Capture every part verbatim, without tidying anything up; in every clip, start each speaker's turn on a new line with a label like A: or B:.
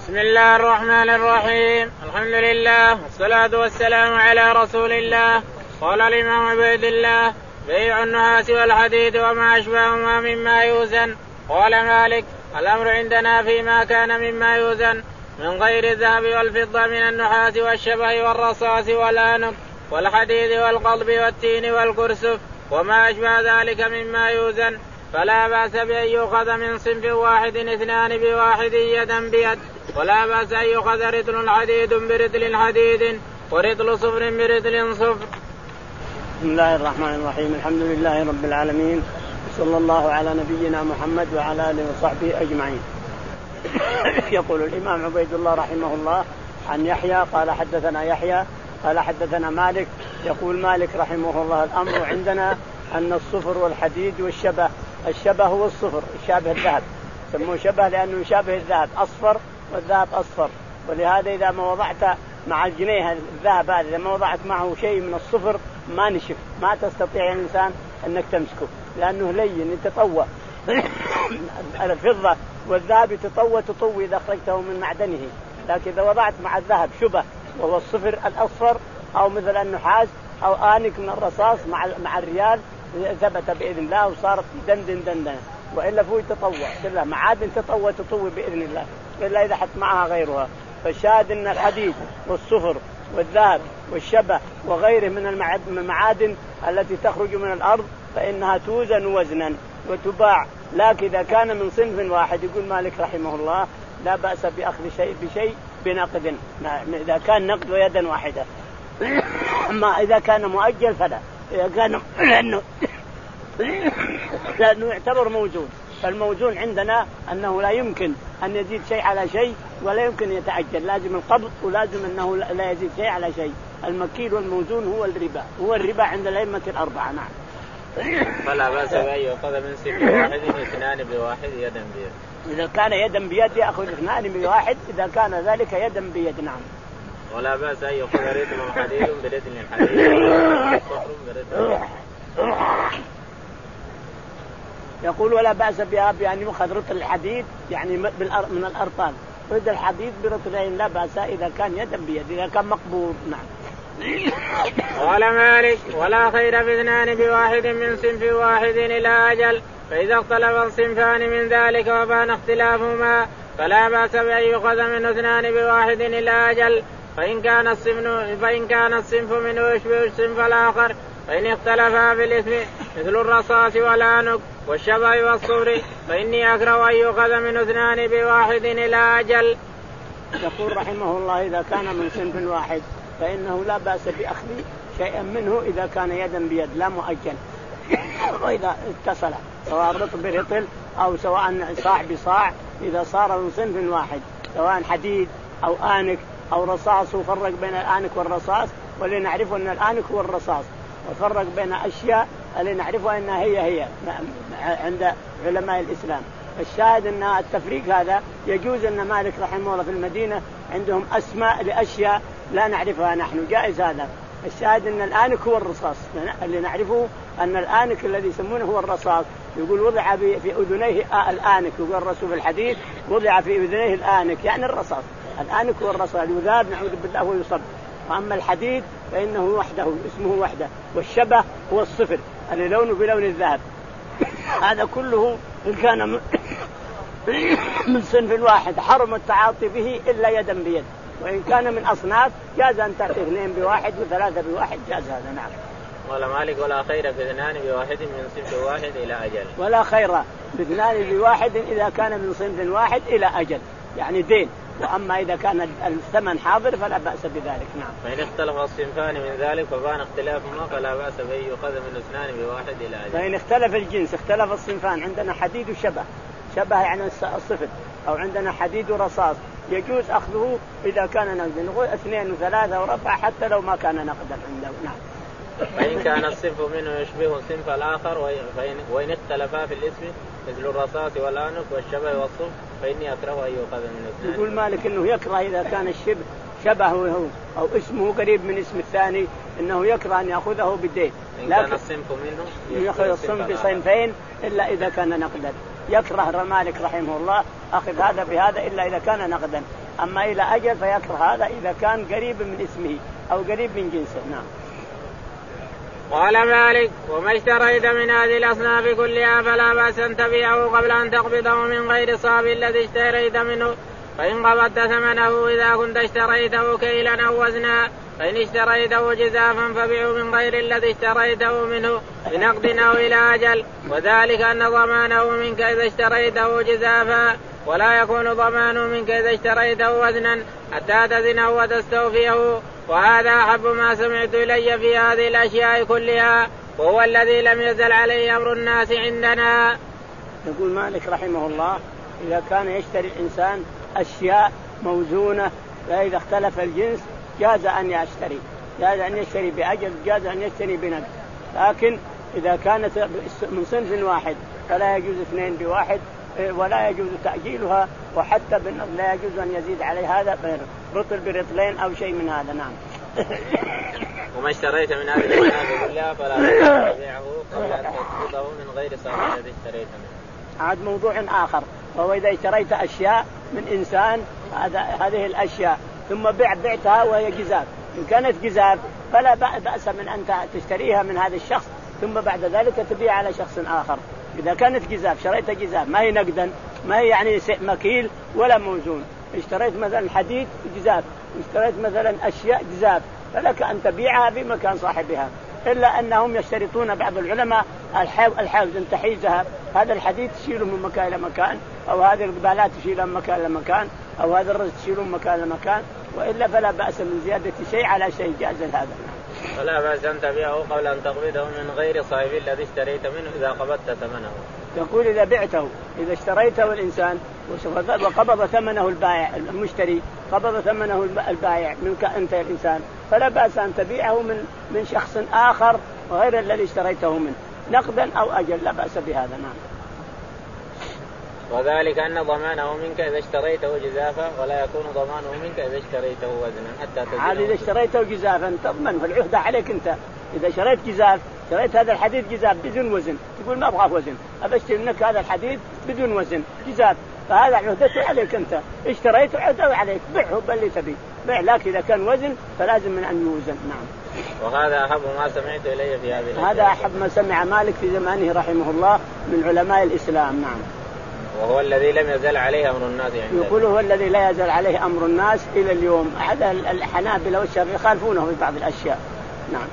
A: بسم الله الرحمن الرحيم. الحمد لله والصلاة والسلام على رسول الله. قال الإمام عبيد الله: بيع النحاس والحديد وما أشبههما مما يوزن. قال مالك: الأمر عندنا فيما كان مما يوزن من غير الذهب والفضة من النحاس والشبه والرصاص والآنك والحديد والقضب والتين والكرسف وما أشبه ذلك مما يوزن، فلا بأس بأن يؤخذ من صنف واحد اثنان بواحد يدا بيد، ولا بأس أن يؤخذ رطل حديد برطل حديد ورطل صفر برطل صفر.
B: بسم الله الرحمن الرحيم. الحمد لله رب العالمين، صلى الله على نبينا محمد وعلى آله وصحبه أجمعين. يقول الإمام عبيد الله رحمه الله عن يحيى قال حدثنا يحيى قال حدثنا مالك. يقول مالك رحمه الله: الأمر عندنا أن الصفر والحديد والشبه، الشبه هو الصفر يشابه الذهب، سموه شبه لأنه يشابه الذهب، أصفر والذهب أصفر، ولهذا إذا ما وضعت مع الجنيه الذهب هذا إذا ما وضعت معه شيء من الصفر ما نشف، ما تستطيع الإنسان أنك تمسكه لأنه لين يتطوى. الفضة والذهب يتطوى تطوي إذا أخرجته من معدنه، لكن إذا وضعت مع الذهب شبه وهو الصفر الأصفر أو مثل النحاس أو آنك من الرصاص مع مع الريال ثبت بإذن الله وصارت دندن دندن، وإلا فهو يتطوى كلها معادن تطوى تطوي بإذن الله إلا إذا حط معها غيرها. فالشاهد أن الحديد والصفر والذهب والشبه وغيره من المعادن التي تخرج من الأرض فإنها توزن وزنا وتباع، لكن إذا كان من صنف واحد يقول مالك رحمه الله لا بأس بأخذ شيء بشيء بنقد، إذا كان نقد ويدا واحدة. أما إذا كان مؤجل فلا، إذا كان لأنه, لأنه يعتبر موزون، فالموزون عندنا أنه لا يمكن أن يزيد شيء على شيء ولا يمكن يتعجل، لازم القبض ولازم أنه لا يزيد شيء على شيء. المكيل والموزون هو الربا، هو الربا عند الأئمة الأربعة. نعم.
A: فلا بأس بأن يأخذ من صنف واحد اثنان بواحد يدا بيد.
B: إذا كان يدا بيد يأخذ اثنان بواحد، إذا كان ذلك يدا بيد. نعم.
A: ولا بأس أن يأخذ رطل حديد برطل حديد صفر برطل.
B: يقول ولا بأس بأن يأخذ رطل الحديد يعني من الأرطال، رطل الحديد برطلين لا بأس إذا كان يدا بيد، إذا كان مقبول. نعم.
A: قال مالك: ولا خير في اثنان بواحد من صنف واحد إلى أجل، فإذا اختلف الصنفان من ذلك وبان اختلافهما فلا بأس بأن يؤخذ من اثنان بواحد إلى أجل، فإن كان الصنف فإن كان الصنف منه يشبه الصنف الآخر، فإن اختلفا في الاسم مثل الرصاص والآنك والشبه والصفر فإني أكره أن يؤخذ من اثنان بواحد إلى أجل.
B: يقول رحمه الله: إذا كان من صنف واحد فإنه لا بأس بأخذ شيئا منه إذا كان يدا بيد لا مؤجل. وإذا اتصل سواء رطل برطل أو سواء صاع بصاع، إذا صار من صنف واحد سواء حديد أو آنك أو رصاص، وفرق بين الآنك والرصاص، ولنعرف أن الآنك هو الرصاص، وفرق بين أشياء اللي نعرفها أنها هي هي عند علماء الإسلام. الشاهد أن التفريق هذا يجوز، أن مالك رحمه الله في المدينة عندهم أسماء لأشياء لا نعرفها نحن، جائز هذا. الشاهد أن الآنك هو الرصاص، اللي نعرفه أن الآنك الذي يسمونه هو الرصاص. يقول وضع في أذنيه الآنك، يقول الرسول في الحديث وضع في أذنيه الآنك يعني الرصاص. الآنك هو الرصاص يذاب نعوذ بالله ويصب. وأما الحديد فإنه وحده اسمه وحده، والشبه هو الصفر اللي لونه بلون الذهب. هذا كله إن كان من صنف واحد حرم التعاطي به إلا يدا بيد، وإن كان من أصناف جاز أن تعطي اثنين بواحد وثلاثة بواحد، جاز هذا. نعم.
A: ولا مالك: ولا خير في اثنان بواحد من صنف واحد إلى أجل.
B: ولا خير في اثنان بواحد إذا كان من صنف واحد إلى أجل يعني دين، وأما إذا كان الثمن حاضر فلا بأس بذلك. نعم.
A: فإن اختلف الصنفان من ذلك فبان اختلافهما فلا بأس بأن يؤخذ من اثنان بواحد إلى أجل.
B: فإن اختلف الجنس اختلف الصنفان، عندنا حديد وشبه، شبه يعني الصفر، أو عندنا حديد ورصاص، يجوز أخذه إذا كان نقدا، نقول اثنين وثلاثة وربع حتى لو ما كان نقدا عنده. نعم.
A: فإن كان الصنف منه يشبه الصنف الآخر وإن, وإن اختلفا في الاسم مثل الرصاص والآنك والشبه والصف فإني أكره أن يؤخذ من اثنان.
B: يقول مالك إنه يكره إذا كان الشبه شبهه أو اسمه قريب من اسم الثاني إنه يكره أن يأخذه بالدين،
A: لكن الصنف منه
B: يأخذ الصنف بصنفين إلا إذا كان نقدا. يكره مالك رحمه الله أخذ هذا بهذا إلا إذا كان نقدا، أما إلى أجل فيكره هذا إذا كان قريب من اسمه أو قريب من جنسه. نعم.
A: قال مالك وما اشتريت من هذه الأصناف كلها فلا بأس أن تبيعه قبل أن تقبضه من غير صاب الذي اشتريت منه، فإن قبضت ثمنه إذا كنت اشتريته كيلا أو وزنا، فإن اشتريته جزافا فبيعه من غير الذي اشتريته منه بنقد أو إلى أجل، وذلك أن ضمانه منك إذا اشتريته جزافا، ولا يكون ضمانه منك إذا اشتريته وزنا حتى تزنه وتستوفيه. وهذا أحب ما سمعت إلي في هذه الأشياء كلها، وهو الذي لم يزل عليه أمر الناس عندنا.
B: يقول مالك رحمه الله إذا كان يشتري الإنسان أشياء موزونة فإذا اختلف الجنس جاز أن يشتري، جاز أن يشتري بأجل، جاز أن يشتري بنقد. لكن إذا كانت من صنف واحد فلا يجوز اثنين بواحد، ولا يجوز تأجيلها، وحتى بالنقد لا يجوز أن يزيد عليه هذا رطل برطلين أو شيء من هذا. نعم.
A: وما اشتريت من هذه الأشياء كلها فلا تبيعه قبل أن تقبضه من غير صاحب الذي اشتريت منه.
B: عاد موضوع آخر، وهو إذا اشتريت أشياء من إنسان هذه الأشياء ثم بيع بعتها وهي جزاف، إن كانت جزاف فلا بأس من أن تشتريها من هذا الشخص ثم بعد ذلك تبيع على شخص آخر. إذا كانت جزاف شريت جزاف ما هي نقدا، ما هي يعني مكيل ولا موزون، اشتريت مثلا حديد جزاف، اشتريت مثلا أشياء جزاف، فلك أن تبيعها في مكان صاحبها، إلا أنهم يشترطون بعض العلماء الحوز أن تحيزها، هذا الحديد تشيله من مكان إلى مكان، أو هذه القبالات تشيلها من مكان إلى مكان، أو هذا الرز تشيله من مكان إلى مكان، وإلا فلا بأس من زيادة شيء على شيء، جاز هذا.
A: ولا بأس أن تبيعه قبل أن تقبضه من غير صاحب الذي اشتريت منه إذا قبضت ثمنه.
B: يقول إذا بعته، إذا اشتريته الإنسان وقبض ثمنه البائع المشتري، قبض ثمنه البائع منك أنت الإنسان، فلا بأس أن تبيعه من من شخص آخر غير الذي اشتريته منه نقدا أو أجل، لا بأس بهذا. نعم.
A: وذلك أن ضمانه منك إذا اشتريته جزافا، ولا يكون ضمانه منك إذا اشتريته وزنا حتى تزنه.
B: عاد إذا اشتريته جزافا تضمن، فالعهدة عليك أنت. إذا شريت جزاف، شريت هذا الحديد جزاف بدون وزن، تقول ما أبغى وزن، أبشتري منك هذا الحديد بدون وزن جزاف، فهذا عهدته عليك أنت، اشتريته عهده عليك، بيعه باللي تبي بيع، لكن إذا كان وزن فلازم من أن يوزن. نعم.
A: وهذا أحب ما سمعت إلي في هذه.
B: هذا أحب ما سمع مالك في زمانه رحمه الله من علماء الإسلام. نعم.
A: وهو الذي لم يزل عليه أمر الناس يعني.
B: يقول هو الذي لا يزل عليه أمر الناس إلى اليوم. هذا الحنابلة والشافعية يخالفونه في بعض الأشياء. نعم.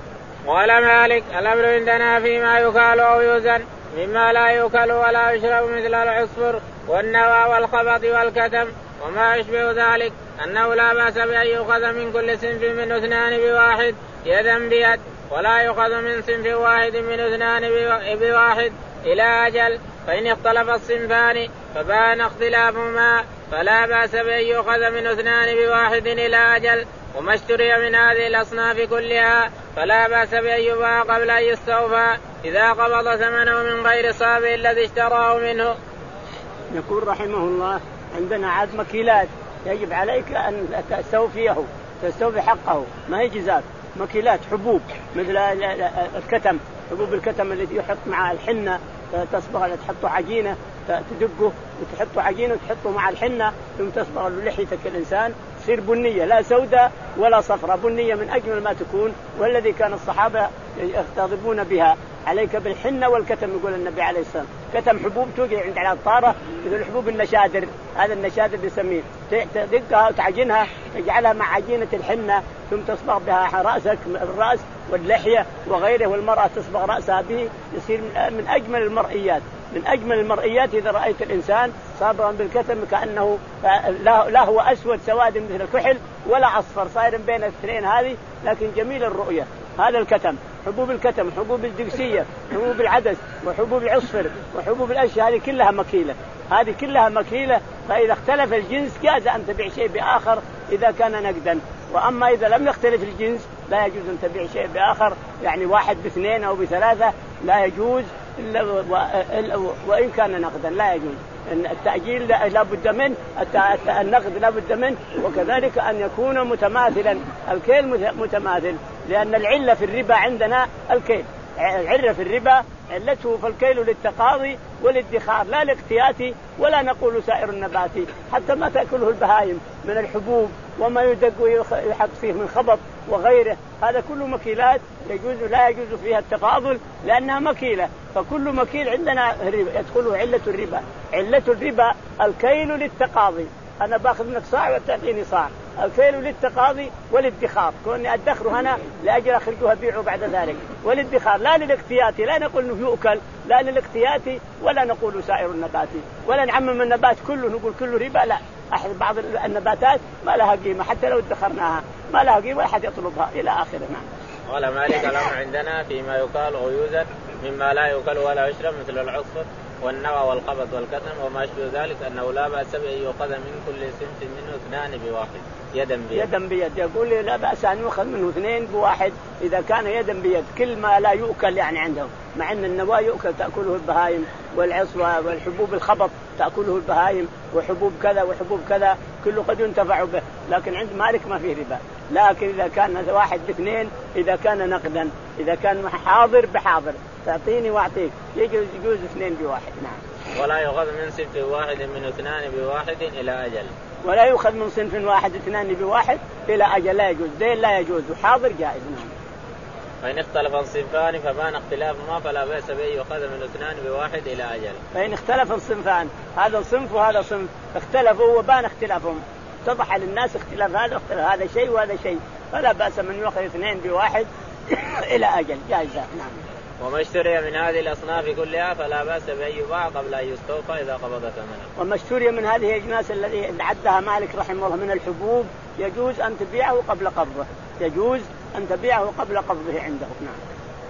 A: قال مالك الأمر عندنا فيما يكال أو يوزن مما لا يكال ولا يشرب مثل العصفر والنوى والخبط والكتم وما يشبه ذلك، أنه لا بأس بأن يؤخذ من كل صنف من اثنان بواحد يدا بيد، ولا يؤخذ من صنف واحد من اثنان بواحد إلى أجل، فإن اختلف الصنفان فبان اختلافهما فلا بأس بأن يؤخذ من اثنان بواحد إلى أجل. وما اشتري من هذه الأصناف كلها فلا بأس بأن يباع قبل أن يستوفى إذا قبض ثمنه من غير صابه الذي اشتراه منه.
B: يقول رحمه الله عندنا عاد مكيلات يجب عليك أن تستوفيه، تستوفي حقه، ما هي جزاف، مكيلات حبوب مثل الكتم، حبوب الكتم التي يحط مع الحنة تصبغ، تحطه عجينة تدقه وتحطه عجينة وتحطه مع الحنة ثم تصبغ لحيتك الإنسان تصير بنية لا سوداء ولا صفراء، بنية من أجمل ما تكون، والذي كان الصحابة يغتضبون بها. عليك بالحنة والكتم يقول النبي عليه الصلاة والسلام، كتم حبوب توقع عند على الطارة مثل الحبوب النشادر، هذا النشادر بيسميه، تدقها وتعجنها تجعلها مع عجينة الحنة ثم تصبغ بها رأسك الرأس واللحية وغيره، والمرأة تصبغ رأسها به، يصير من أجمل المرئيات، من أجمل المرئيات إذا رأيت الإنسان صابغا بالكتم كأنه لا هو أسود سواد مثل الكحل ولا أصفر، صاير بين الاثنين هذه، لكن جميل الرؤية. هذا الكتم، حبوب الكتم، حبوب الدقسية، حبوب العدس وحبوب العصفر وحبوب الأشياء هذه كلها مكيلة، هذه كلها مكيلة، فإذا اختلف الجنس جاز أن تبيع شيء بآخر إذا كان نقدا، وأما إذا لم يختلف الجنس لا يجوز أن تبيع شيء بآخر، يعني واحد باثنين أو بثلاثة لا يجوز إلا وإن كان نقدا لا يجوز. التأجيل لا بد منه، النقد لا بد منه، وكذلك أن يكون متماثلا، الكيل متماثل، لأن العلة في الربا عندنا الكيل، العلة في الربا علته فالكيل للتقاضي والادخار لا لاقتياتي، ولا نقول سائر النبات حتى ما تأكله البهائم من الحبوب وما يدق ويحط فيه من خبط وغيره، هذا كله مكيلات يجوز لا يجوز فيها التفاضل لأنها مكيلة. فكل مكيل عندنا يدخله علة الربا. علة الربا الكيل للتقاضي، أنا باخذ منك صاع وتعطيني صاع، الكيل للتقاضي والادخار، كوني أدخر هنا لأجل أخرجها بيعه بعد ذلك، والادخار لا للاقتياتي، لا نقول إنه يؤكل، لا للاقتياتي، ولا نقول سائر النبات، ولا نعمم النبات كله نقول كله ربا، لا. أحد بعض النباتات ما لها قيمة حتى لو ادخرناها ما لها قيمة ولا أحد يطلبها إلى آخره. نعم.
A: قال مالك الأمر عندنا فيما يقال غيوزا مما لا يؤكل ولا يشرب مثل العصفر والنوى والقبض والكتم وما يشبه ذلك أنه لا بأس بأن يؤخذ من كل سمت منه اثنان بواحد يدا بيد.
B: يدا بيد يقول لي لا بأس أن يؤخذ منه اثنين بواحد إذا كان يدا بيد. كل ما لا يؤكل يعني عندهم، مع أن النوى يؤكل تأكله البهائم، والعصوة والحبوب الخبط تأكله البهائم، وحبوب كذا وحبوب كذا كله قد ينتفع به، لكن عند مالك ما فيه ربا. لكن إذا كان واحد باثنين، إذا كان نقدا، إذا كان حاضر بحاضر تعطيني واعطيك يجوز يجوز اثنين بواحد. نعم.
A: ولا يؤخذ من صنف واحد من اثنان بواحد إلى أجل.
B: ولا يؤخذ من صنف واحد اثنان بواحد إلى أجل، لا يجوز، دين لا يجوز، وحاضر جائز. نعم.
A: فإن اختلف الصنفان فبان اختلافهما فلا بأس بأن يؤخذ من اثنان بواحد إلى أجل.
B: فإن اختلف الصنفان، هذا صنف وهذا صنف، اختلفوا وبان اختلافهم، اتضح للناس اختلاف هذا اختلاف هذا شيء وهذا شيء، فلا بأس من يؤخذ اثنين بواحد إلى أجل، جائزة. نعم.
A: وما اشتري من هذه الأصناف كلها فلا بأس بأن يباع قبل أن يستوفى إذا قبض ثمنه.
B: وما اشتري من هذه الأجناس الذي عدها مالك رحمه الله من الحبوب يجوز أن تبيعه قبل قبضه، يجوز أن تبيعه قبل قبضه عنده. نعم.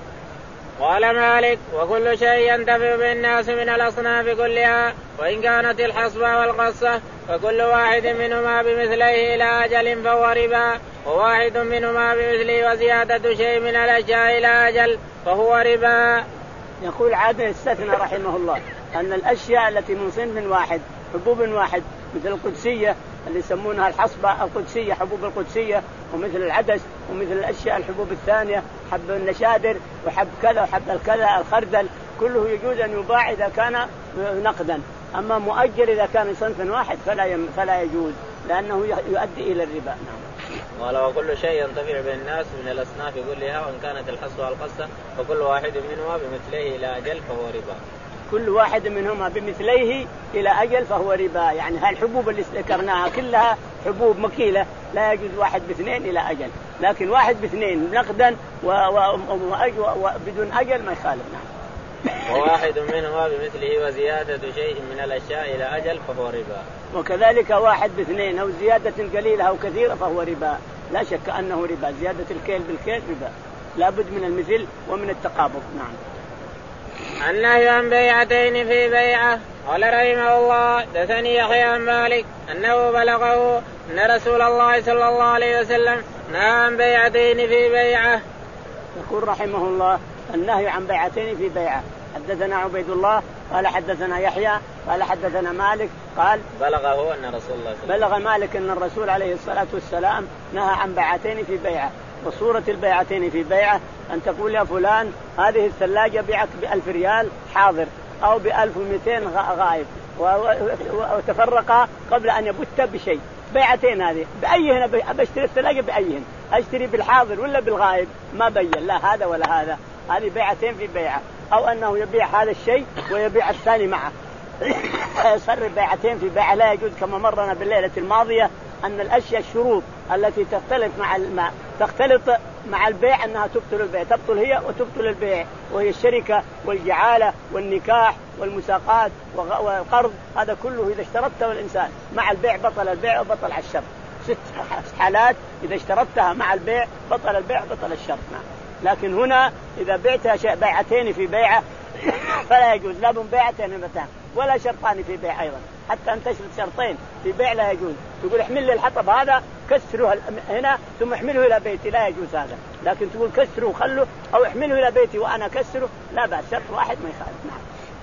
A: قال مالك وكل شيء ينتفع بالناس من الأصناف كلها وإن كانت الحصبة والقصة فكل واحد منهما بمثله إلى أجل فهو ربا، وواحد منهما بمثله وزيادة شيء من الأشياء إلى أجل فهو ربا.
B: يقول عادة استثنى رحمه الله أن الأشياء التي من صنف واحد حبوب واحد مثل القدسية اللي يسمونها الحصبة القدسية، حبوب القدسية، ومثل العدس، ومثل الأشياء الحبوب الثانية حب النشادر وحب كذا وحب الكذا الخردل، كله يجوز أن يباع إذا كان نقدا. أما مؤجل إذا كان صنف واحد فلا يم فلا يجوز لأنه يؤدي إلى الربا. نعم.
A: قال وكل شيء ينتفع بالناس من الأصناف كلها وإن كانت الحصبة والقصة فكل واحد منهما بمثله إلى أجل فهو ربا.
B: كل واحد منهما بمثليه إلى أجل فهو ربا، يعني هالحبوب اللي ذكرناها كلها حبوب مكيلة لا يجوز واحد باثنين إلى أجل، لكن واحد باثنين نقدا وبدون أجل ما يخالف. نعم.
A: وواحد منهما بمثله وزيادة شيء من الأشياء إلى أجل فهو ربا.
B: وكذلك واحد باثنين أو زيادة قليلة أو كثيرة فهو ربا، لا شك أنه ربا، زيادة الكيل بالكيل ربا، لابد من المثل ومن التقابض. نعم.
A: النهي عن بيعتين في بيعة. قال رحمه الله دثني يحيى عن مالك أنه بلغه أن رسول الله صلى الله عليه وسلم نهى عن بيعتين في بيعة.
B: يقول رحمه الله النهي عن بيعتين في بيعة. حدثنا عبيد الله قال حدثنا يحيى قال حدثنا مالك قال
A: بلغه أن رسول الله
B: بلغ مالك أن الرسول عليه الصلاة والسلام نهى عن بيعتين في بيعة. وصورة البيعتين في بيعة أن تقول يا فلان هذه الثلاجة بيعك بألف ريال حاضر أو بألف ومئتين غائب وتفرقا قبل أن يبت بشيء. بيعتين هذه بأيهن بشتري الثلاجة بأيهن، أشتري بالحاضر ولا بالغائب ما بين لا هذا ولا هذا، هذه بيعتين في بيعة. أو أنه يبيع هذا الشيء ويبيع الثاني معه يصير بيعتين في بيعة لا يجوز. كما مرنا بالليلة الماضية أن الأشياء الشروط التي تختلف مع الماء تختلط مع البيع أنها تبطل البيع، تبطل هي وتبطل البيع، وهي الشركة والجعالة والنكاح والمساقات والقرض، هذا كله إذا اشترطته الإنسان مع البيع بطل البيع وبطل على الشرط. ست حالات إذا اشترطتها مع البيع بطل البيع بطل الشرط. لكن هنا إذا بعتها بيعتين في بيعة فلا يجوز، لا من بيعتين متان ولا شرطان في بيع أيضا، حتى أن تشرط شرطين في بيع لا يجوز. تقول احمل لي الحطب هذا كسره هنا ثم احمله إلى بيتي لا يجوز هذا، لكن تقول كسره وخله أو احمله إلى بيتي وأنا كسره لا بأس، شرط واحد ما يخالف. نعم.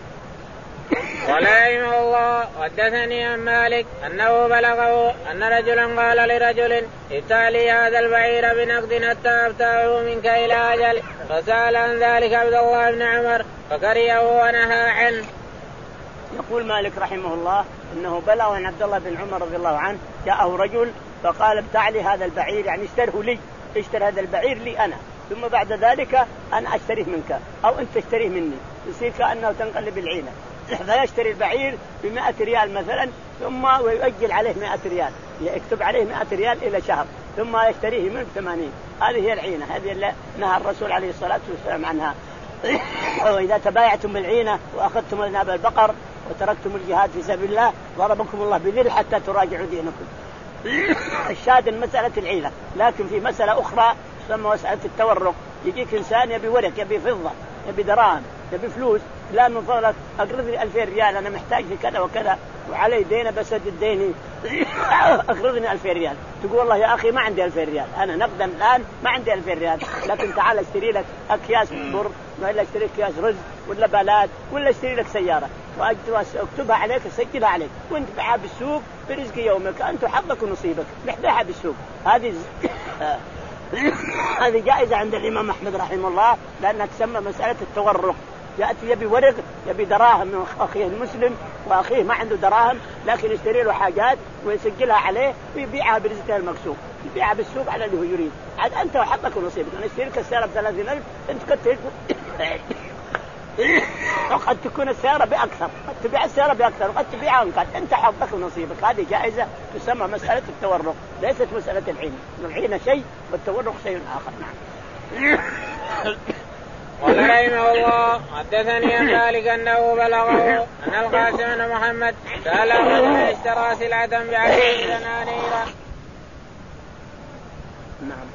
A: قال رحمه الله حدثني عن مالك أنه بلغه أن رجلا قال لرجل ابتع لي هذا البعير بنقد حتى أبتعه منك إلى أجل فسأل عن ذلك عبد الله بن عمر فكرهه ونهى عنه.
B: يقول مالك رحمه الله انه بلغ عن عبد الله بن عمر رضي الله عنه جاءه رجل فقال ابتع لي هذا البعير، يعني اشتره لي، اشتري هذا البعير لي انا، ثم بعد ذلك انا اشتريه منك او انت تشتريه مني، يصير كانه تنقلب العينه. فيشتري البعير بمائة ريال مثلا ثم ويؤجل عليه مائة ريال، يكتب عليه مائة ريال الى شهر ثم يشتريه منه ثمانين. هذه هي العينه، هذه اللي نهى الرسول عليه الصلاه والسلام عنها. وإذا تبايعتم بالعينة وأخذتم أذناب البقر وتركتم الجهاد في سبيل الله ضربكم الله بذل حتى تراجعوا دينكم. الشاهد مسألة العينة. لكن في مسألة أخرى تسمى مسألة التورق، يجيك إنسان يبي ورق، يبي فضة، يبي دراهم، يبي فلوس، لا من فضلك أقرضني ألفين ريال أنا محتاج في كذا وكذا وعلي دين بسدد ديني أقرضني ألفين ريال. تقول والله يا أخي ما عندي ألفين ريال، أنا نقدا الآن ما عندي ألفين ريال، لكن تعال اشتري لك أكياس بر ولا اشتري أكياس رز ولا بلاد ولا اشتري لك سيارة واكتبها عليك اسجلها عليك وانت بيعها بالسوق برزق يومك، أنت حظك ونصيبك بيعها بالسوق. هذه هذه جائزة عند الإمام أحمد رحمه الله لأنها تسمى مسألة التورق. يأتي يبي ورق، يبي دراهم من أخيه المسلم وأخيه ما عنده دراهم لكن يشتري له حاجات ويسجلها عليه ويبيعها برزقه المكسوب، يبيعها بالسوق على اللي هو يريد. عاد أنت وحظك ونصيبك. أنا اشتري لك السيارة بثلاثين ألف أنت قد وقد تكون السيارة بأكثر، قد تبيع السيارة بأكثر وقد تبيعها أنقاذ، أنت حظك ونصيبك. هذه جائزة تسمى مسألة التورق، ليست مسألة العين. العين شيء والتورق شيء آخر. نعم.
A: قال رحمه الله حدثني عن مالك أنه بلغه أن القاسم بن محمد سأل رجل اشترى سلعة بعشرة دنانير.
B: نعم.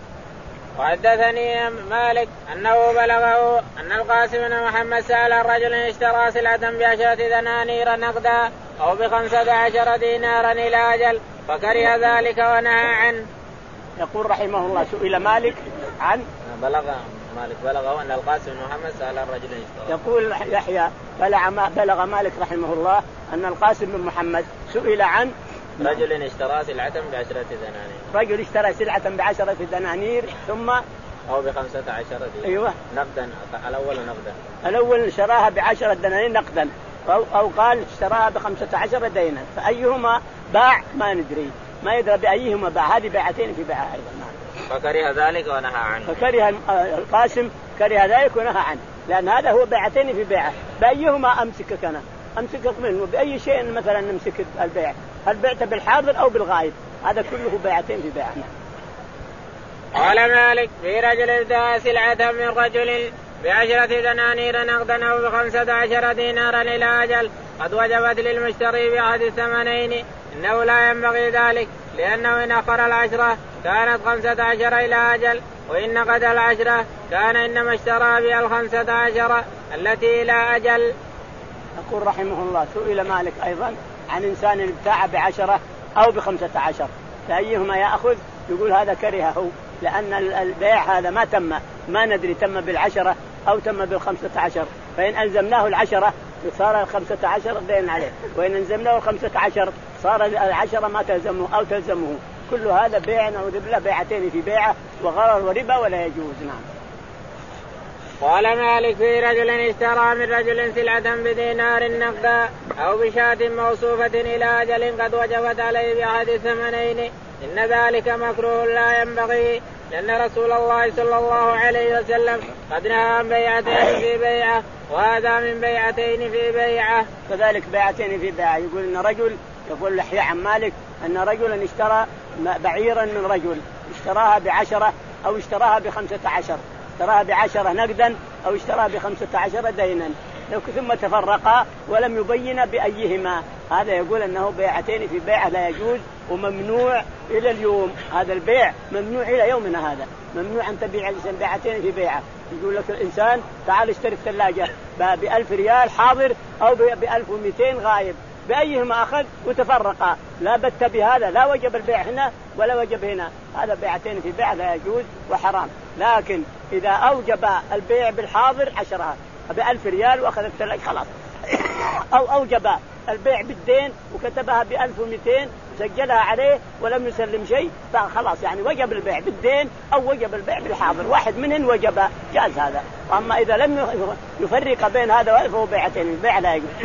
A: وحدثني مالك أنه بلغه أن القاسم بن محمد سأل الرجل اشترى سلعة بعشرة دنانير نقدا أو بخمسة عشر دينارا إلى أجل فكره ذلك ونهى عنه.
B: يقول رحمه الله سئل مالك عن
A: بلغ مالك بلغه أن القاسم بن محمد سأل الرجل اشترى.
B: يقول يحيى بلغ مالك رحمه الله أن القاسم بن محمد سئل عن
A: رجل اشترى سلعة بعشرة دنانير.
B: رجل اشترى سلعة بعشرة دنانير ثم
A: أو بخمسة عشر دينار.
B: أيوة.
A: نقدا الأول نقدا.
B: الأول شراها بعشرة دنانير نقدا أو, أو قال اشتراها بخمسة عشر دينا، فأيهما باع ما ندري، ما يدري بأيهما باع. هذه بيعتين في بيعة أيضا.
A: فكره ذلك ونهى عنه.
B: فكره القاسم كره ذلك ونهى عنه لأن هذا هو بيعتين في بيعة، بأيهما أمسكك أنا أمسكك منه بأي شيء مثلا نمسك البيع، هل بعت بالحاضر أو بالغائب؟ هذا كله بيعتين في بيعة.
A: قال مالك في رجل ادعى سلعة من رجل بعشرة دنانير نقدا أو بخمسة عشر دينارا إلى أجل قد وجبت للمشتري بأحد الثمنين إنه لا ينبغي ذلك لأنه إن أخر العشرة كانت خمسة عشر إلى أجل وإن قد العشرة كان إنما اشترى بها الخمسة عشر التي إلى أجل.
B: يقول رحمه الله سئل مالك أيضا عن إنسان ابتاع بعشرة أو بخمسة عشر فأيهما يأخذ؟ يقول هذا كرهه لأن البيع هذا ما تم، ما ندري تم بالعشرة أو تم بالخمسة عشر، فإن ألزمناه العشرة صار الخمسة عشر دين عليه، وإن ألزمناه الخمسة عشر صار العشرة ما تلزمه أو تلزمه. كل هذا بيع نعوذ بالله بيعتين في بيعة وغرر وربا ولا يجوز. نعم.
A: قال مالك في رجل اشترى من رجل سلعة بدينار نقدا أو بشاة موصوفة إلى أجل قد وجبت عليه بأحد الثمنين إن ذلك مكروه لا ينبغي لأن رسول الله صلى الله عليه وسلم قد نهى عن بيعتين في بيعة وهذا من بيعتين في بيعة.
B: كذلك بيعتين في بيعة. يقول إن رجل يقول يحيى عن مالك أن رجلا اشترى بعيرا من رجل اشتراها بعشرة أو اشتراها بخمسة عشر، اشتراها بعشرة نقدا أو اشتراها بخمسة عشر دينا ثم تفرقا ولم يبين بأيهما. هذا يقول أنه بيعتين في بيعة لا يجوز وممنوع إلى اليوم. هذا البيع ممنوع إلى يومنا هذا، ممنوع أن تبيع بيعتين في بيعة. يقول لك الإنسان تعال اشتري الثلاجة بألف ريال حاضر أو بألف ومئتين غايب، بأيهما أخذ وتفرقا لا بت بهذا، لا وجب البيع هنا ولا وجب هنا. هذا بيعتين في بيع لا يجوز وحرام. لكن إذا أوجب البيع بالحاضر عشرة بألف ريال وأخذ الثلاجة خلاص، أو أوجب البيع بالدين وكتبها بألف ومئتين وسجلها عليه ولم يسلم شيء فخلاص يعني وجب البيع بالدين أو وجب البيع بالحاضر، واحد منهن وجب جاز هذا. أما إذا لم يفرق بين هذا وهذا فهو بيعتين، البيع لا يجوز.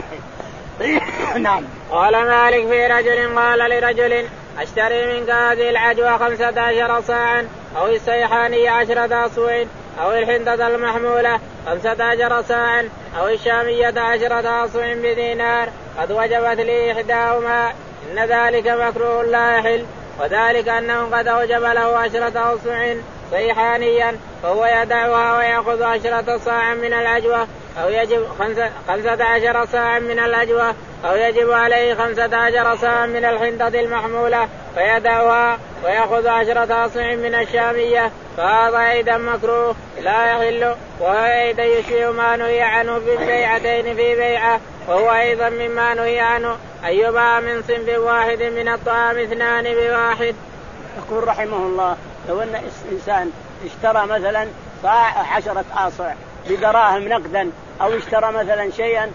B: نعم.
A: قال مالك في رجل قال لرجل اشتري منك هذه العجوة خمسة عشر صاعا أو السيحانية عشرة أصوع أو الحنطة المحمولة خمسة عشر صاعا أو الشامية عشرة أصوع بدينار قد وجبت لي إحداهما إن ذلك مكروه لا يحل، وذلك أنه قد أوجب له عشرة أصوع صيحانيا فهو يدعها ويأخذ عشرة صاعا من العجوة أو يجب خمسة, خمسة عشر صاعا من العجوة أو يجب عليه خمسة عشر صاعا من الحنطة المحمولة فيدعها ويأخذ عشرة أصوع من الشامية، فهذا أيضا مكروه لا يحل، وهو أيضا يشبه ما نهي عنه في البيعتين في بيعة، وهو أيضا مما نهي عنه أن يباع من صنف واحد من الطعام اثنان بواحد.
B: يقول رحمه الله لو أن إنسان اشترى مثلا صاع عشرة آصع بدراهم نقدا أو اشترى مثلا شيئا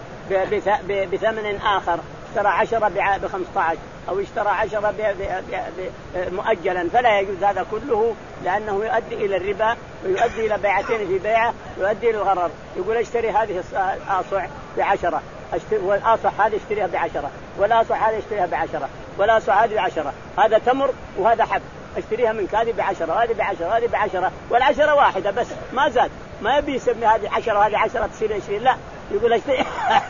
B: بثمن آخر، اشترى عشرة بخمسة عشر أو اشترى عشرة مؤجلا فلا يجوز هذا كله، لأنه يؤدي إلى الربا ويؤدي إلى بيعتين في بيعة ويؤدي إلى الغرر. يقول اشتري هذه الآصع بعشرة والآصع هذه اشتريها بعشرة والآصع هذه اشتريها بعشرة والآصع هذه بعشرة، هذا تمر وهذا حب اشتريها منك هذه بعشرة وهذه بعشرة وهذه بعشرة والعشرة واحدة بس ما زاد، ما يبي يسمي هذه عشرة وهذه عشرة تصير عشرين، لا يقول اشتري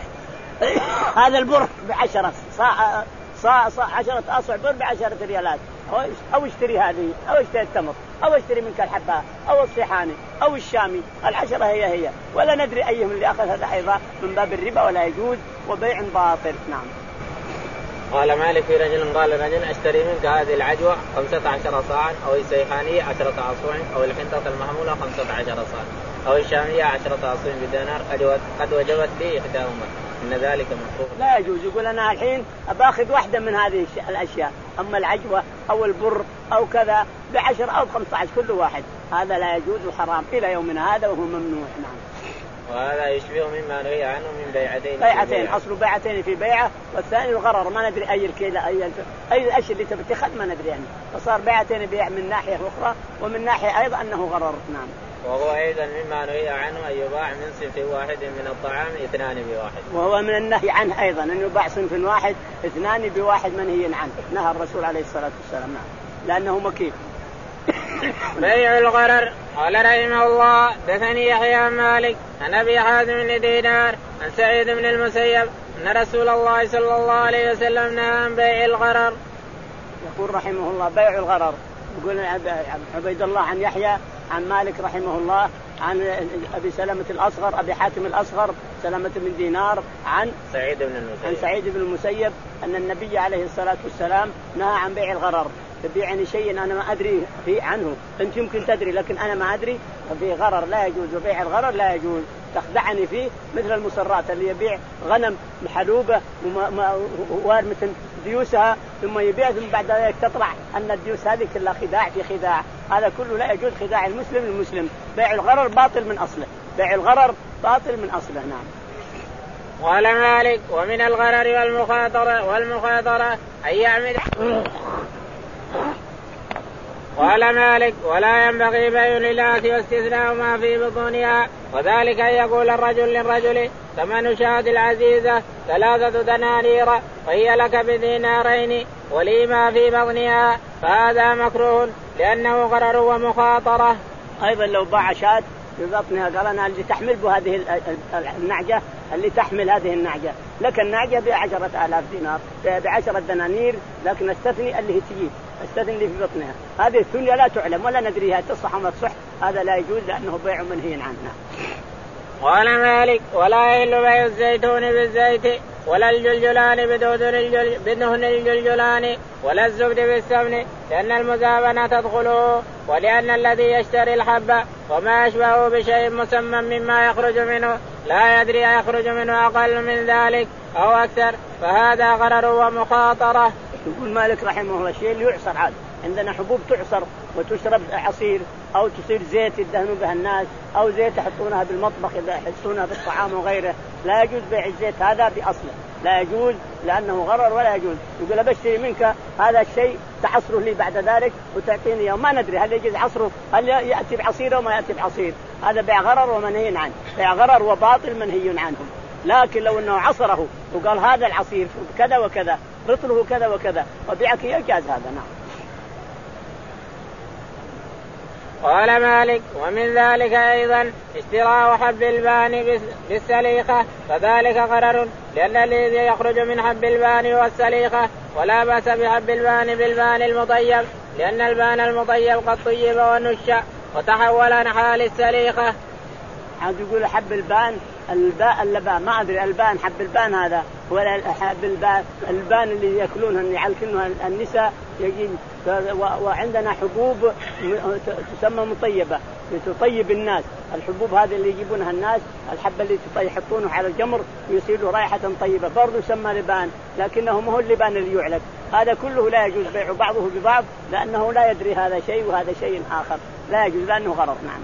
B: هذا البر بعشرة صاع صاع صاع عشرة أصع بر بعشرة ريالات، أو اشتري هذه أو اشتري التمر أو اشتري منك الحبة أو الصيحاني أو الشامي، العشرة هي هي ولا ندري أيهم اللي أخذ هذا أيضا من باب الربا ولا يجوز وبيع باطل. نعم.
A: قال مالك في رجل قال رجل اشتري منك هذه العجوة خمسة عشر صاعا أو السيحانية عشرة أصوع أو الحنطة المحمولة خمسة عشر صاعا أو الشامية عشرة أصوع بدينار قد وجبت لي إحداهما إن ذلك مكروه
B: لا يجوز. يقول أنا الحين أباخذ واحدة من هذه الأشياء، أما العجوة أو البر أو كذا بعشر أو خمسة عشر كل واحد، هذا لا يجوز وحرام إلى يومنا هذا وهو ممنوع. نعم.
A: وهذا يشبه مما نهي عنه من بيعتين
B: بيعتين أصل بيعتين في بيعة والثاني الغرر ما ندري أي الكيلة أي أي الأشياء اللي تبتخد ما ندري يعني، فصار بيعتين بيع من ناحية أخرى ومن ناحية أيضا أنه غرر. نعم.
A: وهو أيضا مما نهي عنه أن يباع من صنف واحد من الطعام اثنان بواحد،
B: وهو من النهي عنه أيضا أن يباع صنف واحد اثنان بواحد منهي عنه، نهى الرسول عليه الصلاة والسلام. نعم. لأنه مكيف.
A: بيع الغرر. قال رحمه الله دثني يحيى عن مالك عن أبي حازم بن دينار عن سعيد بن المسيب أن رسول الله صلى الله عليه وسلم نهى عن بيع الغرر.
B: يقول رحمه الله بيع الغرر. يقول عبيد الله عن يحيى عن مالك رحمه الله عن أبي سلمة الأصغر أبي حاتم الأصغر سلمة بن دينار عن
A: سعيد بن المسيب
B: عن سعيد بن المسيب أن النبي عليه الصلاة والسلام نهى عن بيع الغرر. تبيعني شيء أنا ما أدري في عنه، أنت يمكن تدري لكن أنا ما أدري، ففي غرر لا يجوز، وبيع الغرر لا يجوز. تخدعني فيه مثل المسرات اللي يبيع غنم محلوبة وارمة ديوسها ثم يبيع ثم بعد ذلك تطلع أن الديوس هذه كلها خداع في خداع، هذا كله لا يجوز، خداع المسلم المسلم. بيع الغرر باطل من أصله، بيع الغرر باطل من أصله. نعم.
A: قال مالك ومن الغرر والمخاطرة والمخاطرة أن يعمد. قال مالك ولا ينبغي بيع الإلاث واستثناء ما في بطونها، وذلك أن يقول الرجل للرجل ثمن شاة العزيزة ثلاثة دنانير وهي لك بدينارين ولي ما في بطنها، فهذا مكروه لأنه غرر ومخاطرة.
B: أيضا لو باع شاة في بطنها قال أنا اللي تحمل بهذه النعجة اللي تحمل هذه النعجة لك النعجة بعشرة آلاف دينار بعشرة دنانير، لكن استثني اللي هي تجيب استثني اللي في بطنها، هذه الثنية لا تعلم ولا ندريها تصح وما تصح، هذا لا يجوز لأنه بيع منهي عنه.
A: قال مالك ولا يحل بيع الزيتون بالزيت ولا الجلجلان بدهن الجلجلان ولا الزبد بالسمن، لأن المزابنة تدخله، ولأن الذي يشتري الحب وما يشبهه بشيء مسمى مما يخرج منه لا يدري يخرج منه أقل من ذلك أو أكثر، فهذا غرر ومخاطرة.
B: يقول مالك رحمه الله الشيء اللي يعصر عاد، عندنا حبوب تعصر وتشرب عصير أو تصير زيت يدهنوا بها الناس أو زيت يحطونها بالمطبخ إذا يحطونها بالطعام وغيره، لا يجوز بيع الزيت هذا بأصله، لا يجوز لأنه غرر ولا يجوز. يقول بشتري منك هذا الشيء تعصره لي بعد ذلك وتعطيني يوم، ما ندري هل يجوز عصره، هل يأتي بعصير أو ما يأتي بعصير، هذا بيع غرر ومنهي عنه، بيع غرر وباطل منهي عنه. لكن لو أنه عصره وقال هذا العصير كذا وكذا رطله كذا وكذا وبيعك يجاز هذا. نعم.
A: قال مالك ومن ذلك أيضا اشتراء حب البان بالسليقة فذلك غرر، لأن الذي يخرج من حب البان والسليقة، ولا بأس بحب البان بالبان المطيب، لأن البان المطيب قد طيب ونشأ وتحول عن حال السليقة.
B: عاد يقول حب البان الباء اللبان، ما أدري البان حب البان هذا ولا حب البان البان اللي يأكلونها اللي يعلكنها النساء يجي. وعندنا حبوب تسمى مطيبة تطيب الناس، الحبوب هذه اللي يجيبونها الناس الحبة اللي يحطونه على الجمر ويصير له رائحة طيبة برضو يسمى لبان، لكنه ما هو اللبان اللي يعلك، هذا كله لا يجوز بيع بعضه ببعض لأنه لا يدري هذا شيء وهذا شيء آخر، لا يجوز لأنه غرر. نعم.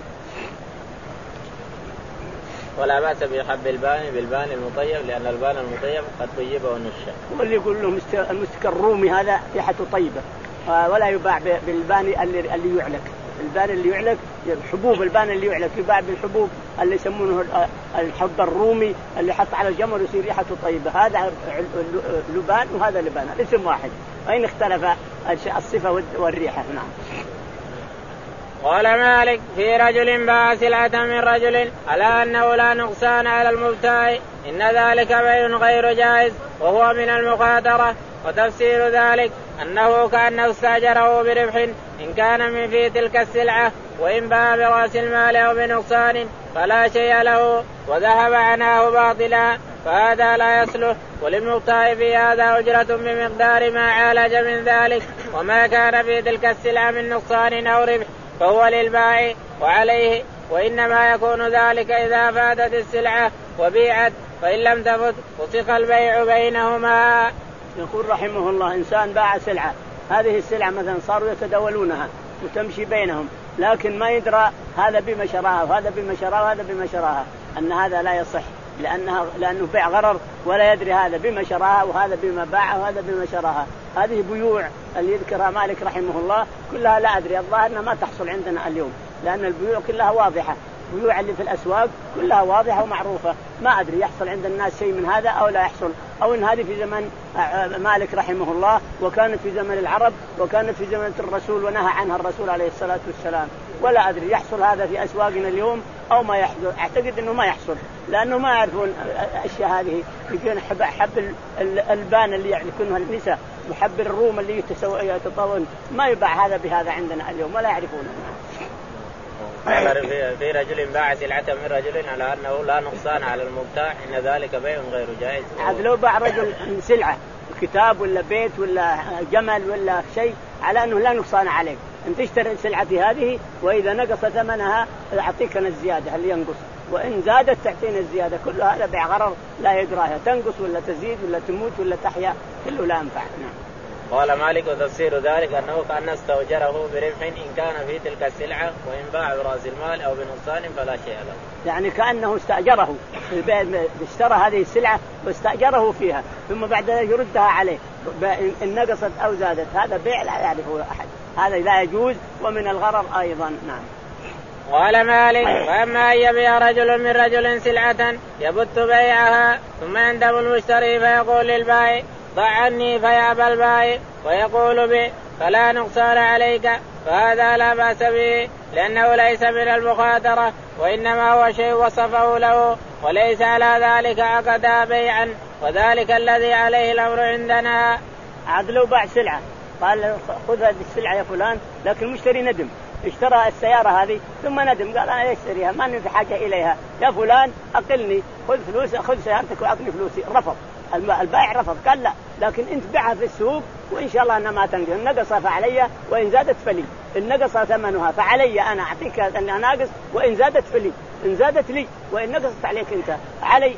A: ولا بأس بحب البان بالبان المطيب، لأن البان المطيب قد طيب ونشأ.
B: واللي يقول له المسك الرومي هذا ريحته طيبة ولا يباع بالبان اللي اللي يعلك، البان اللي يعلك حبوب البان اللي يعلك يباع بالحبوب اللي يسمونه الحب الرومي اللي حط على الجمر يصير ريحته طيبة، هذا لبان وهذا لبان الاسم واحد، وإن اختلف الصفة والريحة. نعم.
A: قال مالك في رجل باع سلعة من رجل على أنه لا نقصان على المبتاع إن ذلك بيع غير جائز وهو من المخاطرة، وتفسير ذلك أنه كأنه استأجره بربح إن كان من في تلك السلعة، وإن باع برأس المال أو بنقصان فلا شيء له وذهب عناه باطلا فهذا لا يصلح، وللمبتاع في هذا أجرة بمقدار ما عالج من ذلك، وما كان في تلك السلعة من نقصان أو ربح فهو للبائع وعليه، وإنما يكون ذلك إذا فاتت السلعة وبيعت، فإن لم تفت فسخ البيع بينهما.
B: يقول رحمه الله إنسان باع سلعة، هذه السلعة مثلا صاروا يتداولونها وتمشي بينهم، لكن ما يدرى هذا بما شراها وهذا بما شراها وهذا بما شراها، أن هذا لا يصح لأنها لأنه بيع غرر، ولا يدري هذا بما شراها وهذا بما باع وهذا بما شراها. هذه بيوع اللي يذكرها مالك رحمه الله كلها لا أدري، الظاهر أنها ما تحصل عندنا اليوم لأن البيوع كلها واضحة، بيوع اللي في الأسواق كلها واضحة ومعروفة، ما أدري يحصل عند الناس شيء من هذا أو لا يحصل، أو إن هذه في زمن مالك رحمه الله وكانت في زمن العرب وكانت في زمن الرسول ونهى عنها الرسول عليه الصلاة والسلام، ولا أدري يحصل هذا في أسواقنا اليوم أو ما يحصل، أعتقد أنه ما يحصل لأنه ما يعرفون الأشياء هذه، يمكن حب حب البان اللي يعني يكونها النساء وحب الروم اللي يتطاول ما يباع هذا بهذا عندنا اليوم ولا يعرفونه.
A: في رجل باع سلعة من رجل على أنه لا نقصان على المبتاع إن ذلك بيع غير جائز.
B: عاد لو باع رجل سلعة كتاب ولا بيت ولا جمل ولا شيء على أنه لا نقصان عليك، أن تشتري سلعتي هذه وإذا نقص ثمنها أعطيك الزيادة اللي ينقص، وإن زادت تعطينا الزيادة، كل هذا بيع غرر لا يدراها، تنقص ولا تزيد ولا تموت ولا تحيا كله لا ينفع. نعم.
A: قال مالك وتفسير ذلك أنه كأن استأجره بربح إن كان في تلك السلعة، وإن باع برأس المال أو بنقصان فلا شيء له. يعني
B: كأنه استأجره اشترى هذه السلعة واستأجره فيها ثم بعد ذلك يردها عليه إن نقصت أو زادت، هذا بيع لا يعرفه أحد، هذا لا يجوز ومن الغرر أيضا. نعم.
A: قال مالك وأما أن يبيع رجل من رجل سلعة يبت بيعها ثم يندم المشتري فيقول للبائع ضع عني فيأبى البائع ويقول به فلا نقصان عليك، فهذا لا بأس به لأنه ليس من المخاطرة، وإنما هو شيء وصفه له وليس على ذلك عقدا بيعا، وذلك الذي عليه الأمر عندنا.
B: عاد لو باع سلعة قال خذ هذه السلعة يا فلان، لكن المشتري ندم، اشترى السيارة هذه ثم ندم قال أنا أشتريها ما في حاجة إليها، يا فلان أقلني خذ فلوس خذ سيارتك وأعطني فلوسي، رفض البائع رفض قال لا، لكن أنت بيعها في السوق وإن شاء الله أنها ما تنقص، إن نقص فعلي وإن زادت فلي، إن نقص ثمنها فعلي أنا أعطيك أنها ناقص وإن زادت فلي، إن زادت لي وإن نقصت عليك أنت علي أنا،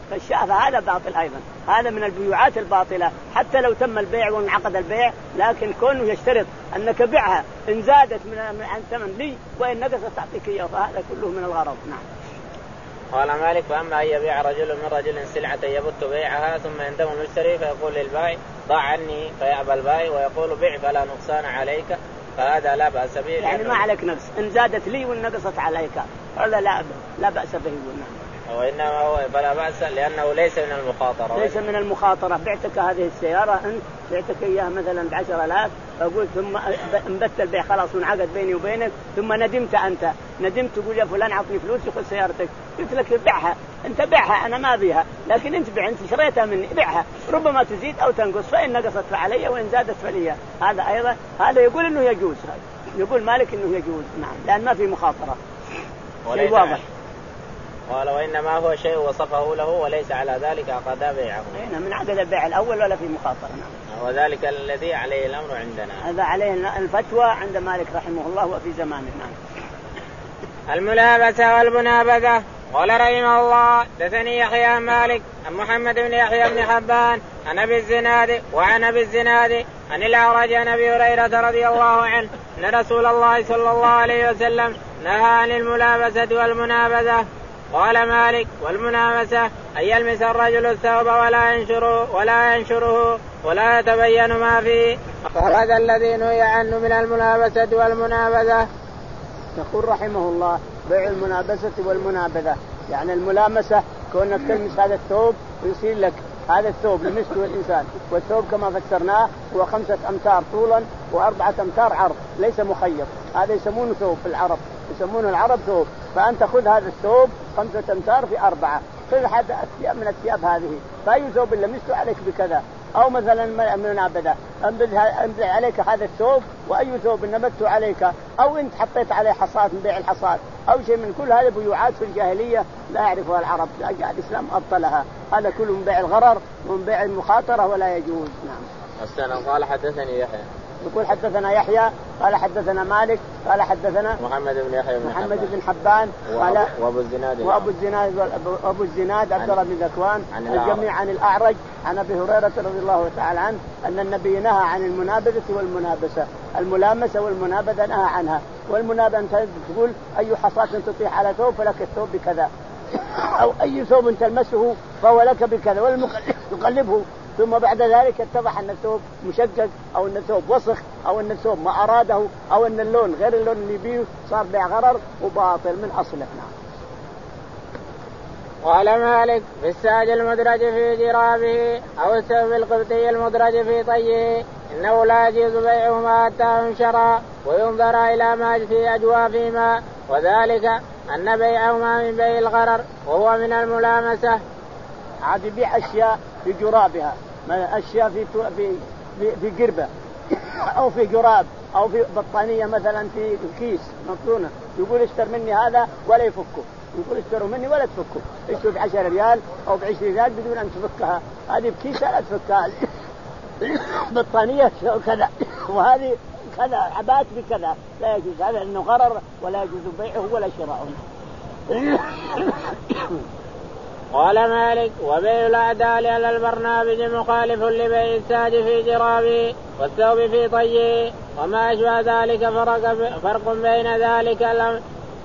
B: فالشاء فهذا باطل أيضا، هذا من البيوعات الباطلة حتى لو تم البيع وانعقد البيع، لكن كونه يشترط أنك بيعها إن زادت من عن ثمن لي وإن نقصت تعطيك إياه، فهذا كله من الغرض. نعم.
A: قال مالك فأما أن يبيع رجل من رجل سلعة يبت بيعها ثم يندم المشتري فيقول للبائع ضع عني، فيأبى البائع ويقول بيع فلا نقصان عليك، فهذا لا بأس به،
B: يعني ما عليك نقص إن زادت لي وإن نقصت عليك، هذا لا لا بأس به.
A: وإنما هو فلا بأس لأنه ليس من المخاطرة.
B: ليس من المخاطرة. بعتك هذه السيارة أنت بعتك إياها مثلا بعشر آلاف، فقلت ثم انبت البيع خلاص وانعقد بيني وبينك، ثم ندمت أنت ندمت تقول يا فلان عطني فلوس خذ سيارتك، قلت لك بيعها أنت بيعها أنا ما بيها، لكن أنت بيع أنت شريتها مني بيعها، ربما تزيد أو تنقص، فإن نقصت فعلي وإن زادت فلي. هذا أيضا هذا يقول إنه يجوز، هذا يقول مالك إنه يجوز. نعم لأن ما في مخاطرة، شيء واضح.
A: قال وإنما هو شيء وصفه له وليس على ذلك عقد بيعه.
B: هنا من عقد البيع الأول ولا في مخاطرة. نعم.
A: وذلك الذي عليه الأمر عندنا.
B: هذا عليه الفتوى عند مالك رحمه الله وفي زمانه. نعم.
A: الملابسة والمنابذة. قال رحمه الله دثني يحيى مالك عن محمد بن يحيى بن حبان عن أبي الزناد وعن أبي الزناد عن الأعرج عن أبي هريرة رضي الله عنه أن رسول الله صلى الله عليه وسلم نهى عن الملابسة والمنابذة. قال مالك والمنامسة أن يلمس الرجل الثوب ولا ينشره ولا ينشره ولا يتبين ما فيه. فهذا الذي نهي عنه من الملابسة والمنابذة.
B: يقول رحمه الله بيع الملابسة والمنابذة، يعني الملامسة كونك تلمس هذا الثوب ويصير لك هذا الثوب لمسته الإنسان، والثوب كما فسرناه هو خمسة أمتار طولا وأربعة أمتار عرض ليس مخيط، هذا يسمونه ثوب في العرب، يسمونه العرب ثوب. فأنت خذ هذا الثوب خمسة أمتار في أربعة، خذ حتى أثياب من الثياب هذه، فأي ثوب اللي لمسته عليك بكذا، أو مثلا منابذة أنبذ عليك هذا الثوب، وأي ثوب نبته عليك، أو أنت حطيت عليه حصاد من بيع الحصاد أو شيء من كل هذه بيوعات في الجاهلية لا يعرفها العرب، جاء الإسلام أبطلها، هذا كله من بيع الغرر ومن بيع المخاطرة ولا يجوز. نعم.
A: السنة قال حدثني يحيى.
B: يقول حدثنا يحيى قال حدثنا مالك قال حدثنا
A: محمد بن يحيى بن
B: محمد بن حبان قال
A: وابو الزناد
B: وابو الزناد وابو الزناد عبد الله بن ذكوان الجميع عن الأعرج عن ابي هريرة رضي الله تعالى عنه ان النبي نهى عن المنابذة والمنابسة. الملامسة والمنابذة نهى عنها. والمنابذة انت تقول اي حصاة تطيح على ثوب فلك الثوب بكذا، او اي ثوب تلمسه فهو لك بكذا، والمقلبه ثم بعد ذلك اتضح أن الثوب مشقق أو أن الثوب وسخ أو أن الثوب ما أراده أو أن اللون غير اللون اللي بيه، صار بيع غرر وباطل من أصله. نعم.
A: قال مالك في الساج المدرج في جرابه أو الثوب القبطي المدرج في طيه إنه لا يجوز بيعهما حتى ينشرا وينظر إلى ما في أجوافهما، وذلك أن بيعهما من بيع الغرر وهو من الملامسة.
B: عاد يبيع أشياء في جرابها، أشياء في في في قربة أو في جراب أو في بطانية مثلا في كيس مطلونة، يقول اشتر مني هذا ولا يفكه، يقول اشتروا مني ولا تفكه، اشتروا بعشرة ريال أو بعشرين ريال بدون أن تفكها، هذه بكيسة لا تفكها، بطانية كذا وهذه كذا عبات بكذا، لا يجوز هذا لأنه غرر ولا يجوز بيعه ولا شراؤه.
A: قال مالك وبيع الأعدال على البرنامج مخالف لبيع الساج في جرابه والثوب في طيه وما أشبه ذلك، فرق, فرق بين ذلك الأمر.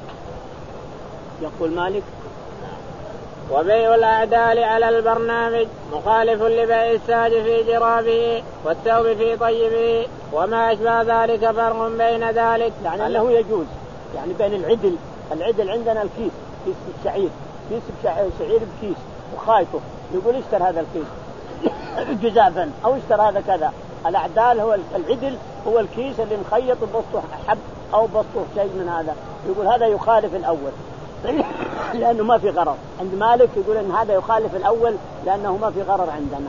B: يقول مالك
A: وبيع الأعدال على البرنامج مخالف لبيع الساج في جرابه والثوب في طيبه وما أشبه ذلك، فرق بين ذلك،
B: يعني أنه يجوز، يعني بين العدل، العدل عندنا الكيس كيس الشعير، كيس شعير بكيس وخايطه، يقول اشتر هذا الكيس جزافا أو اشتر هذا كذا. الأعدال هو العدل، هو الكيس اللي مخيط بسطه حب أو بسطه شيء من هذا، يقول هذا يخالف الأول لأنه ما في غرر. عند مالك يقول أن هذا يخالف الأول لأنه ما في غرر عندنا.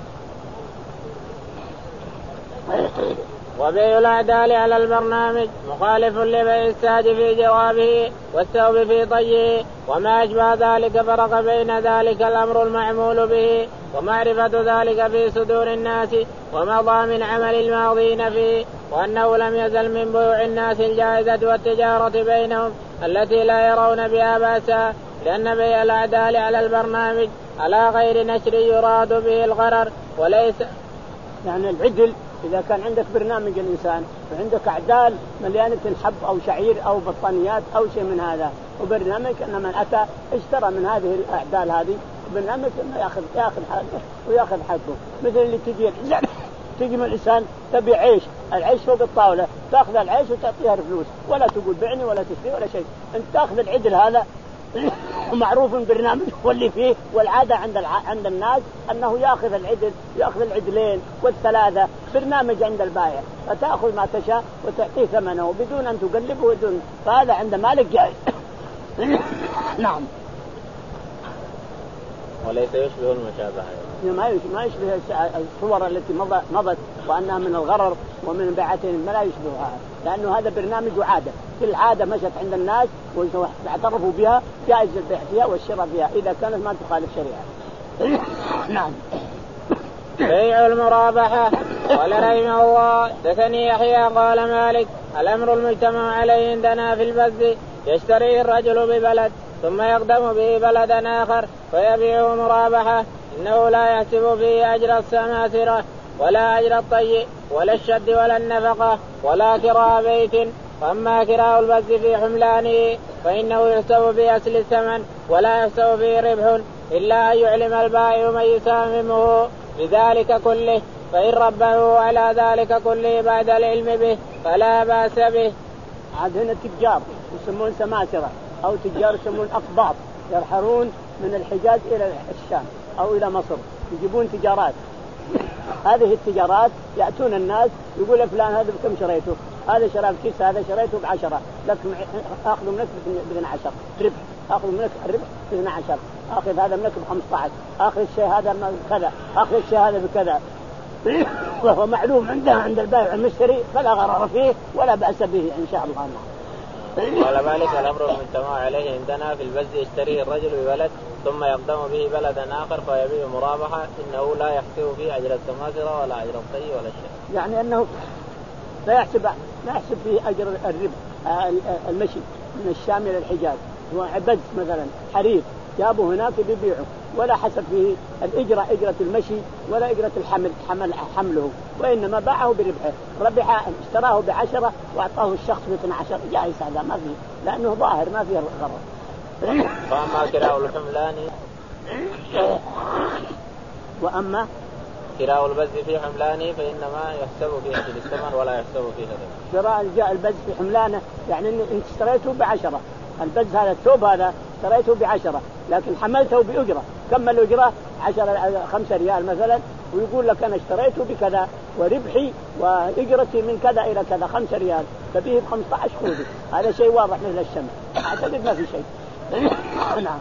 A: وبيع الأعدال على البرنامج مخالف لبيع الساج في جوابه والثوب في طيه وما أشبه ذلك، فرق بين ذلك الأمر المعمول به ومعرفة ذلك في صدور الناس ومضى من عمل الماضين فيه، وأنه لم يزل من بيوع الناس الجائزة والتجارة بينهم التي لا يرون بها بأسا، لأن بيع الأعدال على البرنامج على غير نشر يراد به الغرر وليس.
B: يعني العدل إذا كان عندك برنامج الإنسان وعندك أعدال مليانة حب أو شعير أو بطانيات أو شيء من هذا وبرنامج أن من أتى اشترى من هذه الأعدال هذه برنامج أنه يأخذ يأخذ حقه ويأخذ حقه. مثل اللي تجي تجي من الإنسان تبي عيش، العيش فوق الطاولة، تأخذ العيش وتعطيها الفلوس ولا تقول بعني ولا تشتري ولا شيء. أنت تأخذ العدل هذا معروف برنامج واللي فيه والعادة عند الع... عند الناس أنه يأخذ العدل يأخذ العدلين والثلاثة برنامج عند البائع، فتأخذ ما تشاء وتعطيه ثمنه بدون أن تقلبه بدون، فهذا عند مالك جائز. نعم.
A: وليس يشبه المشابهة،
B: ما ما يشبه الصور التي مضت وأنها من الغرر ومن بيعتهم، ما لا يشبهها، لأنه هذا برنامج وعادة، كل عادة مشت عند الناس واعترفوا بها جائز البيع فيها والشراء فيها إذا كانت ما تخالف شريعة. نعم.
A: بيع المرابحة. قال رحمه الله دثني يحيى قال مالك الأمر المجتمع عليه عندنا في البز يشتريه الرجل ببلد ثم يقدم به بلدا آخر فيبيعه مرابحة، إنه لا يحسب فيه أجر السماسرة ولا أجر الطي ولا الشد ولا النفقة ولا كراء بيت. فأما كراء البز في حملانه فإنه يحسب في أصل الثمن ولا يحسب فيه ربح إلا أن يعلم البائع من يساممه بذلك كله، فإن ربه على ذلك كله بعد العلم به فلا بأس به.
B: عاد هنا تجار يسمون سماسرة أو تجار يسمون أقباط يرحلون من الحجاز إلى الشام أو إلى مصر يجيبون تجارات. هذه التجارات يأتون الناس يقول فلان هذا بكم شريته، هذا شراب كيس هذا شريته بعشرة لكن أخذ منك باثنى عشر ربح، أخذ منك الربح باثنى عشر، أخذ هذا منك بخمسة عشر، أخذ الشيء هذا بكذا، أخذ الشيء هذا بكذا، وهو معلوم عنده عند البائع المشتري فلا غرر فيه ولا بأس به إن شاء الله.
A: قال مالك الأمر المجتمع عليه عندنا في البز يشتريه الرجل ببلد ثم يقدم به بلدا آخر فيبيع مرابحة، إنه لا يحسب فيه أجر السماسرة ولا أجر الطي ولا شيء.
B: يعني أنه لا يحسب لا يحسب فيه أجر الربح المشي من الشام إلى الحجاز، هو عبد مثلا حرير جابوا هناك بيبيعه ولا حسب فيه الإجرة إجرة المشي ولا إجرة الحمل حمل حمله، وإنما باعه بربحه، ربح اشتراه بعشرة وأعطاه الشخص باثنى عشر جائز، هذا ما فيه لأنه ظاهر ما فيه غرر.
A: فأما كراء الحملان
B: وأما
A: كراء البز في حملانه فإنما يحسب فيه أجل الثمن ولا يحسب فيه هذا.
B: شراء جاء البز في حملانه يعني إن اشتريته بعشرة، البز هذا الثوب هذا اشتريته بعشرة لكن حملته بأجرة، كم الأجرة؟ عشرة خمسة ريال مثلا، ويقول لك أنا اشتريته بكذا وربحي وإجرتي من كذا إلى كذا خمسة ريال فبيه بخمسة عشر خذي، هذا شيء واضح مثل الشمس، أعتقد ما في شيء. نعم.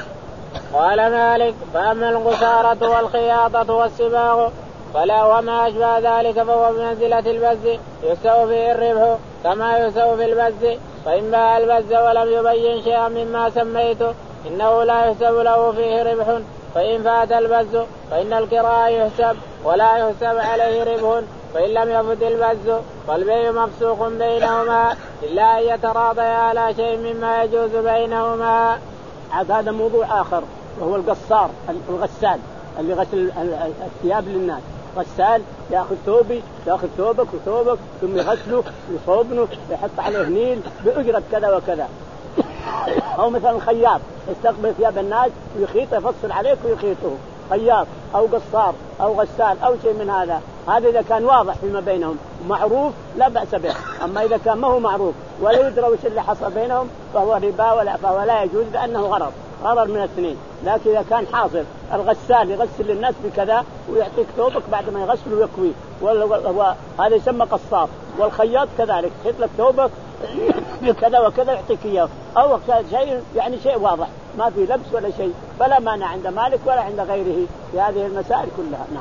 A: قال مالك فأما الغسارة والخياطة والصباغ فلا وما أشبه ذلك فهو بمنزلة البز يسوي فيه الربح كما يسوي في البز، فإن باع البز ولم يبين شيئا مما سميته إنه لا يحسب له فيه ربح، فإن فات البز فإن الكراء يحسب ولا يحسب عليه ربح، فإن لم يفت البز فالبيع مفسوق بينهما إلا أن يتراضيا على شيء مما يجوز بينهما.
B: هذا موضوع آخر وهو القصار الغسال اللي غسل الثياب للناس، غسال ياخذ ثوبي ياخذ ثوبك وثوبك ثم يغسله يصوبنه يحط عليه نيل بأجرة كذا وكذا. أو مثلا خياط يستقبل ثياب الناس ويخيط يفصل عليك ويخيطه، خياط أو قصار أو غسال أو شيء من هذا، هذا إذا كان واضح فيما بينهم معروف لا بأس به، أما إذا كان ما هو معروف ولا يدرى وش اللي حصل بينهم فهو ربا ولا فهو لا يجوز لأنه غرر غرر من الاثنين. لكن إذا كان حاصل الغسال يغسل للناس بكذا ويعطيك ثوبك بعد ما يغسل ويكوي هذا يسمى قصار، والخياط كذلك يحط لك ثوبك بكذا وكذا يعطيك إياه، أو شيء يعني شيء واضح ما في لبس ولا شيء، فلا مانع عند مالك ولا عند غيره في هذه المسائل كلها. نعم.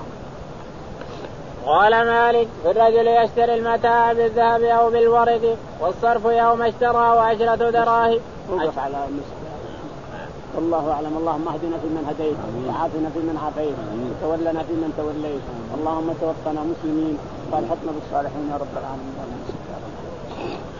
A: قال مالك الرجل يشتري المتاع بالذهب أو بالورق والصرف يوم اشترى وعشرة دراهم.
B: وقف على المسألة. والله أعلم. اللهم اهدنا فيمن هديت وعافنا فيمن عافيت وتولنا فيمن توليت، اللهم توفنا مسلمين والحقنا بالصالحين يا رب العالمين.